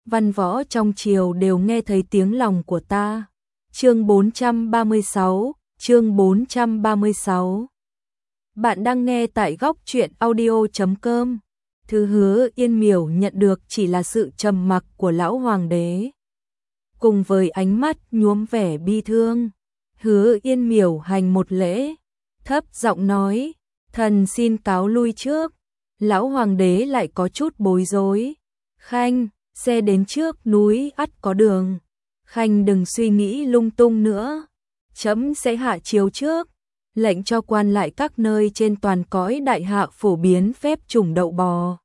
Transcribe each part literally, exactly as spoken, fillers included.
văn võ trong triều đều nghe thấy tiếng lòng của ta. Chương bốn trăm ba mươi sáu, chương bốn trăm ba mươi sáu. Bạn đang nghe tại góc truyện audio chấm com. Thứ Hứa Yên Miểu nhận được chỉ là sự trầm mặc của lão hoàng đế, cùng với ánh mắt nhuốm vẻ bi thương. Hứa Yên Miểu hành một lễ, thấp giọng nói, thần xin cáo lui trước. Lão hoàng đế lại có chút bối rối. Khanh, xe đến trước núi ắt có đường. Khanh đừng suy nghĩ lung tung nữa. Chấm sẽ hạ chiếu trước, lệnh cho quan lại các nơi trên toàn cõi đại hạ phổ biến phép chủng đậu bò.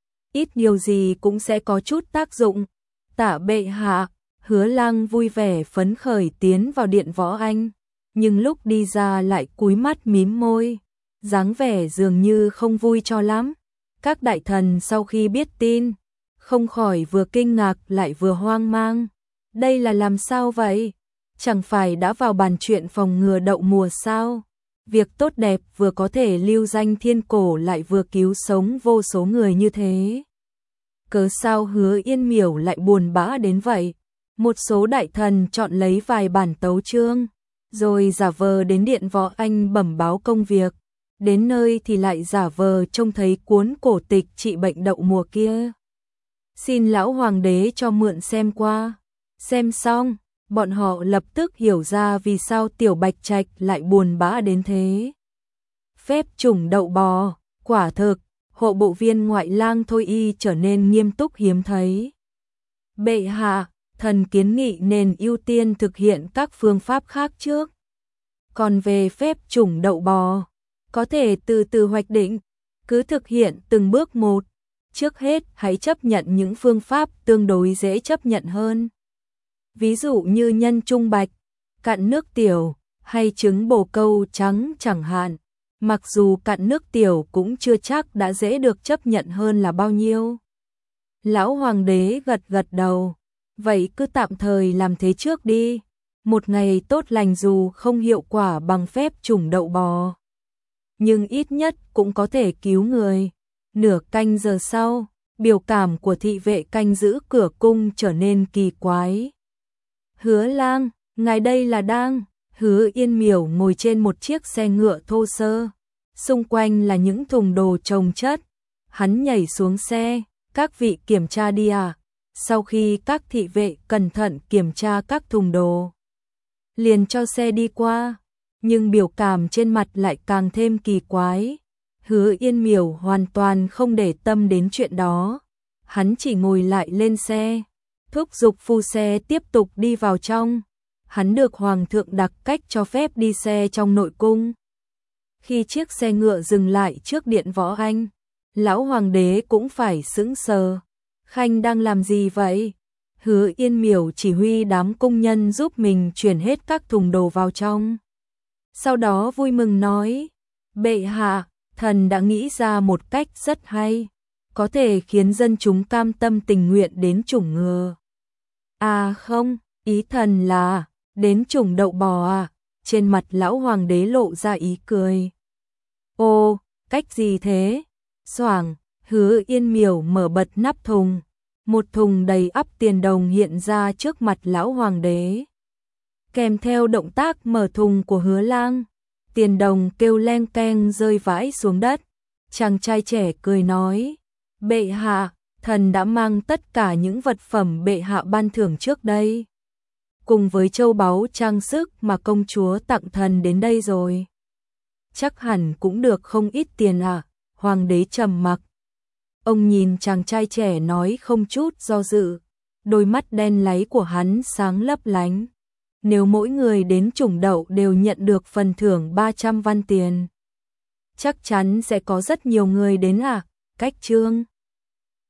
Ít nhiều gì cũng sẽ có chút tác dụng. Tạ bệ hạ. Hứa Lang vui vẻ phấn khởi tiến vào điện võ anh, nhưng lúc đi ra lại cúi mắt mím môi, dáng vẻ dường như không vui cho lắm. Các đại thần sau khi biết tin, không khỏi vừa kinh ngạc lại vừa hoang mang. Đây là làm sao vậy? Chẳng phải đã vào bàn chuyện phòng ngừa đậu mùa sao? Việc tốt đẹp vừa có thể lưu danh thiên cổ lại vừa cứu sống vô số người như thế. Cớ sao Hứa Yên Miểu lại buồn bã đến vậy? Một số đại thần chọn lấy vài bản tấu chương, rồi giả vờ đến điện võ anh bẩm báo công việc. Đến nơi thì lại giả vờ trông thấy cuốn cổ tịch trị bệnh đậu mùa kia. Xin lão hoàng đế cho mượn xem qua. Xem xong, bọn họ lập tức hiểu ra vì sao Tiểu Bạch Trạch lại buồn bã đến thế. Phép chủng đậu bò, quả thực, hộ bộ viên ngoại lang Thôi Y trở nên nghiêm túc hiếm thấy. Bệ hạ, thần kiến nghị nên ưu tiên thực hiện các phương pháp khác trước. Còn về phép chủng đậu bò, có thể từ từ hoạch định, cứ thực hiện từng bước một. Trước hết hãy chấp nhận những phương pháp tương đối dễ chấp nhận hơn. Ví dụ như nhân trung bạch, cạn nước tiểu, hay trứng bồ câu trắng chẳng hạn. Mặc dù cạn nước tiểu cũng chưa chắc đã dễ được chấp nhận hơn là bao nhiêu. Lão hoàng đế gật gật đầu. Vậy cứ tạm thời làm thế trước đi. Một ngày tốt lành dù không hiệu quả bằng phép chủng đậu bò, nhưng ít nhất cũng có thể cứu người. Nửa canh giờ sau, biểu cảm của thị vệ canh giữ cửa cung trở nên kỳ quái. Hứa Lang, ngài đây là đang... Hứa Yên Miểu ngồi trên một chiếc xe ngựa thô sơ, xung quanh là những thùng đồ chồng chất. Hắn nhảy xuống xe, các vị kiểm tra đi à? Sau khi các thị vệ cẩn thận kiểm tra các thùng đồ, liền cho xe đi qua, nhưng biểu cảm trên mặt lại càng thêm kỳ quái. Hứa Yên Miểu hoàn toàn không để tâm đến chuyện đó. Hắn chỉ ngồi lại lên xe, thúc giục phu xe tiếp tục đi vào trong. Hắn được hoàng thượng đặc cách cho phép đi xe trong nội cung. Khi chiếc xe ngựa dừng lại trước điện võ anh, lão hoàng đế cũng phải sững sờ. Khanh đang làm gì vậy? Hứa Yên Miểu chỉ huy đám công nhân giúp mình chuyển hết các thùng đồ vào trong. Sau đó vui mừng nói, bệ hạ, thần đã nghĩ ra một cách rất hay, có thể khiến dân chúng cam tâm tình nguyện đến chủng ngừa. À không, ý thần là đến chủng đậu bò à? Trên mặt lão hoàng đế lộ ra ý cười. Ô, cách gì thế? Xoảng, Hứa Yên Miểu mở bật nắp thùng. Một thùng đầy ắp tiền đồng hiện ra trước mặt lão hoàng đế. Kèm theo động tác mở thùng của Hứa Lang, tiền đồng kêu leng keng rơi vãi xuống đất. Chàng trai trẻ cười nói, bệ hạ, thần đã mang tất cả những vật phẩm bệ hạ ban thưởng trước đây, cùng với châu báu trang sức mà công chúa tặng thần đến đây rồi. Chắc hẳn cũng được không ít tiền à? Hoàng đế trầm mặc. Ông nhìn chàng trai trẻ nói không chút do dự, đôi mắt đen láy của hắn sáng lấp lánh. Nếu mỗi người đến chủng đậu đều nhận được phần thưởng ba trăm văn tiền, chắc chắn sẽ có rất nhiều người đến à? Cách chương